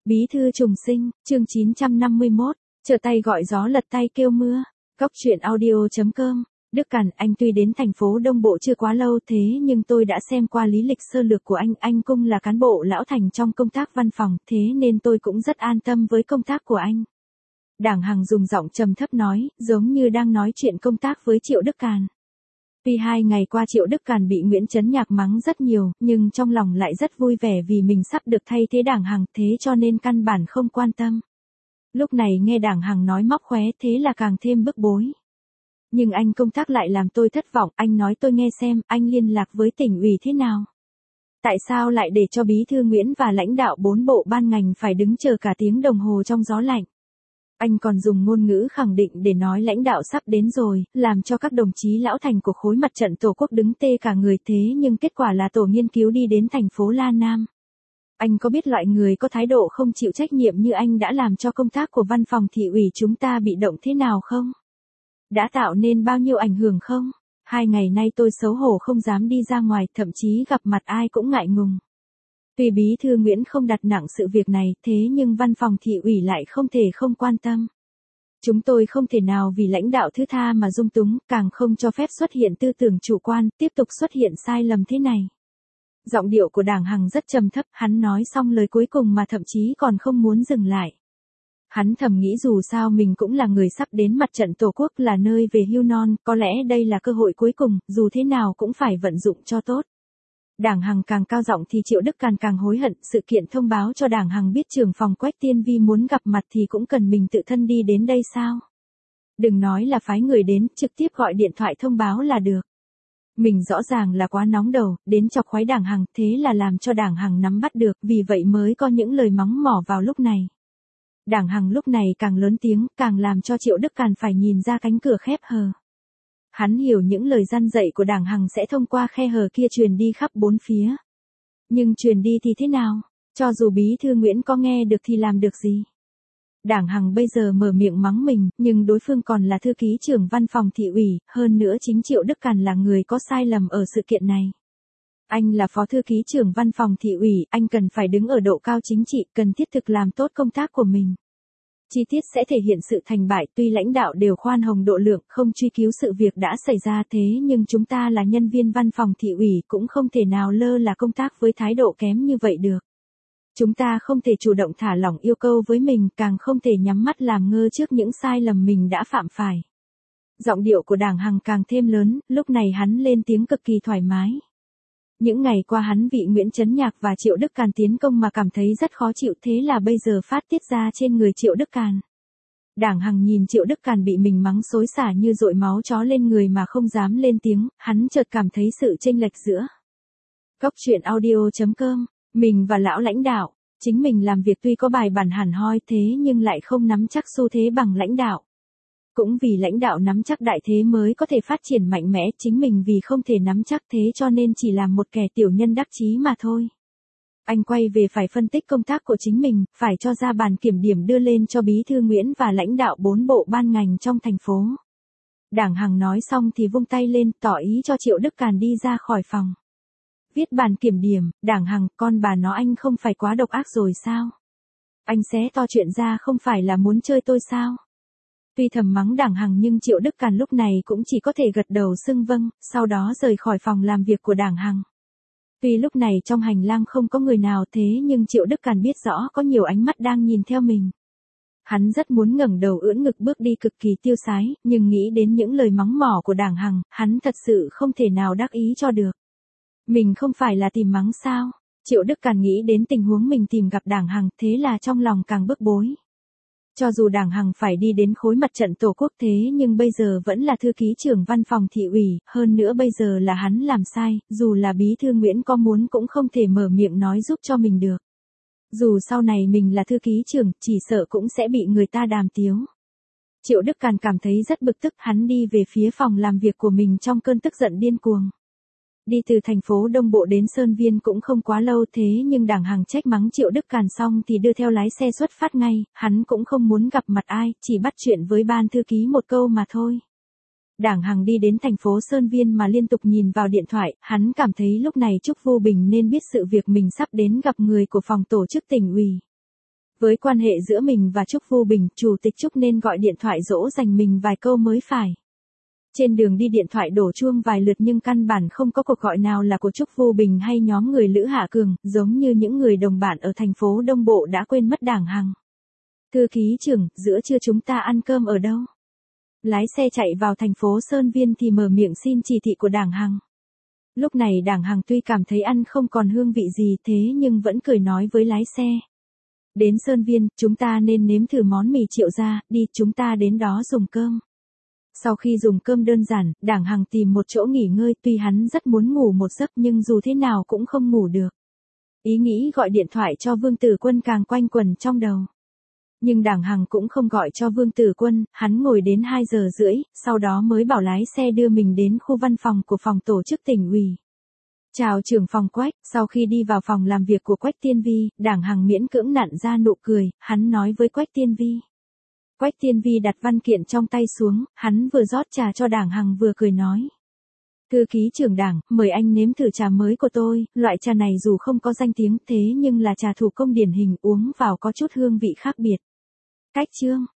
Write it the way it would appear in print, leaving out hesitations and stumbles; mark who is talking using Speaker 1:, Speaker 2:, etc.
Speaker 1: Bí thư trùng sinh, chương 951, trở tay gọi gió lật tay kêu mưa. Góc truyện audio.com. Đức Càn, anh tuy đến thành phố Đông Bộ chưa quá lâu thế nhưng tôi đã xem qua lý lịch sơ lược của anh cũng là cán bộ lão thành trong công tác văn phòng, thế nên tôi cũng rất an tâm với công tác của anh. Đảng Hằng dùng giọng trầm thấp nói, giống như đang nói chuyện công tác với Triệu Đức Càn. Tuy 2 ngày qua Triệu Đức Càn bị Nguyễn Chấn Nhạc mắng rất nhiều, nhưng trong lòng lại rất vui vẻ vì mình sắp được thay thế Đảng Hằng, thế cho nên căn bản không quan tâm. Lúc này nghe Đảng Hằng nói móc khóe thế là càng thêm bức bối. Nhưng anh công tác lại làm tôi thất vọng, anh nói tôi nghe xem, anh liên lạc với tỉnh ủy thế nào? Tại sao lại để cho bí thư Nguyễn và lãnh đạo 4 bộ ban ngành phải đứng chờ cả tiếng đồng hồ trong gió lạnh? Anh còn dùng ngôn ngữ khẳng định để nói lãnh đạo sắp đến rồi, làm cho các đồng chí lão thành của khối mặt trận Tổ quốc đứng tê cả người, thế nhưng kết quả là tổ nghiên cứu đi đến thành phố La Nam. Anh có biết loại người có thái độ không chịu trách nhiệm như anh đã làm cho công tác của văn phòng thị ủy chúng ta bị động thế nào không? Đã tạo nên bao nhiêu ảnh hưởng không? 2 ngày nay tôi xấu hổ không dám đi ra ngoài, thậm chí gặp mặt ai cũng ngại ngùng. Tuy bí thư Nguyễn không đặt nặng sự việc này, thế nhưng văn phòng thị ủy lại không thể không quan tâm. Chúng tôi không thể nào vì lãnh đạo thứ tha mà dung túng, càng không cho phép xuất hiện tư tưởng chủ quan, tiếp tục xuất hiện sai lầm thế này. Giọng điệu của Đảng Hằng rất trầm thấp, hắn nói xong lời cuối cùng mà thậm chí còn không muốn dừng lại. Hắn thầm nghĩ dù sao mình cũng là người sắp đến mặt trận Tổ quốc, là nơi về hưu non, có lẽ đây là cơ hội cuối cùng, dù thế nào cũng phải vận dụng cho tốt. Đảng Hằng càng cao giọng thì Triệu Đức Càn càng hối hận, sự kiện thông báo cho Đảng Hằng biết trưởng phòng Quách Tiên Vi muốn gặp mặt thì cũng cần mình tự thân đi đến đây sao? Đừng nói là phái người đến, trực tiếp gọi điện thoại thông báo là được. Mình rõ ràng là quá nóng đầu, đến chọc khoái Đảng Hằng, thế là làm cho Đảng Hằng nắm bắt được, vì vậy mới có những lời mắng mỏ vào lúc này. Đảng Hằng lúc này càng lớn tiếng, càng làm cho Triệu Đức Càn phải nhìn ra cánh cửa khép hờ. Hắn hiểu những lời răn dạy của Đảng Hằng sẽ thông qua khe hở kia truyền đi khắp 4 phía. Nhưng truyền đi thì thế nào? Cho dù bí thư Nguyễn có nghe được thì làm được gì? Đảng Hằng bây giờ mở miệng mắng mình, nhưng đối phương còn là thư ký trưởng văn phòng thị ủy, hơn nữa chính Triệu Đức Càn là người có sai lầm ở sự kiện này. Anh là phó thư ký trưởng văn phòng thị ủy, anh cần phải đứng ở độ cao chính trị, cần thiết thực làm tốt công tác của mình. Chi tiết sẽ thể hiện sự thành bại, tuy lãnh đạo đều khoan hồng độ lượng, không truy cứu sự việc đã xảy ra thế nhưng chúng ta là nhân viên văn phòng thị ủy cũng không thể nào lơ là công tác với thái độ kém như vậy được. Chúng ta không thể chủ động thả lỏng yêu cầu với mình, càng không thể nhắm mắt làm ngơ trước những sai lầm mình đã phạm phải. Giọng điệu của Đảng Hằng càng thêm lớn, lúc này hắn lên tiếng cực kỳ thoải mái. Những ngày qua hắn bị Nguyễn Chấn Nhạc và Triệu Đức Càn tiến công mà cảm thấy rất khó chịu, thế là bây giờ phát tiết ra trên người Triệu Đức Càn. Đảng Hằng nhìn Triệu Đức Càn bị mình mắng xối xả như dội máu chó lên người mà không dám lên tiếng, hắn chợt cảm thấy sự chênh lệch giữa. Góc truyện audio.com, mình và lão lãnh đạo, chính mình làm việc tuy có bài bản hẳn hoi thế nhưng lại không nắm chắc xu thế bằng lãnh đạo. Cũng vì lãnh đạo nắm chắc đại thế mới có thể phát triển mạnh mẽ, chính mình vì không thể nắm chắc thế cho nên chỉ là một kẻ tiểu nhân đắc chí mà thôi. Anh quay về phải phân tích công tác của chính mình, phải cho ra bản kiểm điểm đưa lên cho bí thư Nguyễn và lãnh đạo 4 bộ ban ngành trong thành phố. Đảng Hằng nói xong thì vung tay lên, tỏ ý cho Triệu Đức Càn đi ra khỏi phòng. Viết bản kiểm điểm, Đảng Hằng, con bà nó anh không phải quá độc ác rồi sao? Anh xé to chuyện ra không phải là muốn chơi tôi sao? Tuy thầm mắng Đảng Hằng nhưng Triệu Đức Càn lúc này cũng chỉ có thể gật đầu xưng vâng, sau đó rời khỏi phòng làm việc của Đảng Hằng. Tuy lúc này trong hành lang không có người nào thế nhưng Triệu Đức Càn biết rõ có nhiều ánh mắt đang nhìn theo mình. Hắn rất muốn ngẩng đầu ưỡn ngực bước đi cực kỳ tiêu sái, nhưng nghĩ đến những lời mắng mỏ của Đảng Hằng, hắn thật sự không thể nào đắc ý cho được. Mình không phải là tìm mắng sao? Triệu Đức Càn nghĩ đến tình huống mình tìm gặp Đảng Hằng, thế là trong lòng càng bức bối. Cho dù Đảng Hằng phải đi đến khối mặt trận Tổ quốc thế nhưng bây giờ vẫn là thư ký trưởng văn phòng thị ủy, hơn nữa bây giờ là hắn làm sai, dù là bí thư Nguyễn có muốn cũng không thể mở miệng nói giúp cho mình được. Dù sau này mình là thư ký trưởng, chỉ sợ cũng sẽ bị người ta đàm tiếu. Triệu Đức Càn cảm thấy rất bực tức, hắn đi về phía phòng làm việc của mình trong cơn tức giận điên cuồng. Đi từ thành phố Đông Bộ đến Sơn Viên cũng không quá lâu thế nhưng Đảng Hằng trách mắng Triệu Đức Càn xong thì đưa theo lái xe xuất phát ngay, hắn cũng không muốn gặp mặt ai, chỉ bắt chuyện với ban thư ký một câu mà thôi. Đảng Hằng đi đến thành phố Sơn Viên mà liên tục nhìn vào điện thoại, hắn cảm thấy lúc này Trúc Vô Bình nên biết sự việc mình sắp đến gặp người của phòng tổ chức tỉnh ủy. Với quan hệ giữa mình và Trúc Vu Bình, Chủ tịch Trúc nên gọi điện thoại dỗ dành mình vài câu mới phải. Trên đường đi điện thoại đổ chuông vài lượt nhưng căn bản không có cuộc gọi nào là của Trúc Vu Bình hay nhóm người Lữ Hạ Cường, giống như những người đồng bạn ở thành phố Đông Bộ đã quên mất Đảng Hằng. Thư ký trưởng, giữa trưa chúng ta ăn cơm ở đâu? Lái xe chạy vào thành phố Sơn Viên thì mở miệng xin chỉ thị của Đảng Hằng. Lúc này Đảng Hằng tuy cảm thấy ăn không còn hương vị gì thế nhưng vẫn cười nói với lái xe. Đến Sơn Viên, chúng ta nên nếm thử món mì Triệu gia, đi chúng ta đến đó dùng cơm. Sau khi dùng cơm đơn giản, Đảng Hằng tìm một chỗ nghỉ ngơi tuy hắn rất muốn ngủ một giấc nhưng dù thế nào cũng không ngủ được. Ý nghĩ gọi điện thoại cho Vương Tử Quân càng quanh quẩn trong đầu. Nhưng Đảng Hằng cũng không gọi cho Vương Tử Quân, hắn ngồi đến 2 giờ rưỡi, sau đó mới bảo lái xe đưa mình đến khu văn phòng của phòng tổ chức tỉnh ủy. Chào trưởng phòng Quách, sau khi đi vào phòng làm việc của Quách Tiên Vi, Đảng Hằng miễn cưỡng nặn ra nụ cười, hắn nói với Quách Tiên Vi. Quách Tiên Vi đặt văn kiện trong tay xuống, hắn vừa rót trà cho Đảng Hằng vừa cười nói. Thư ký trưởng Đảng, mời anh nếm thử trà mới của tôi, loại trà này dù không có danh tiếng thế nhưng là trà thủ công điển hình uống vào có chút hương vị khác biệt. Cách chương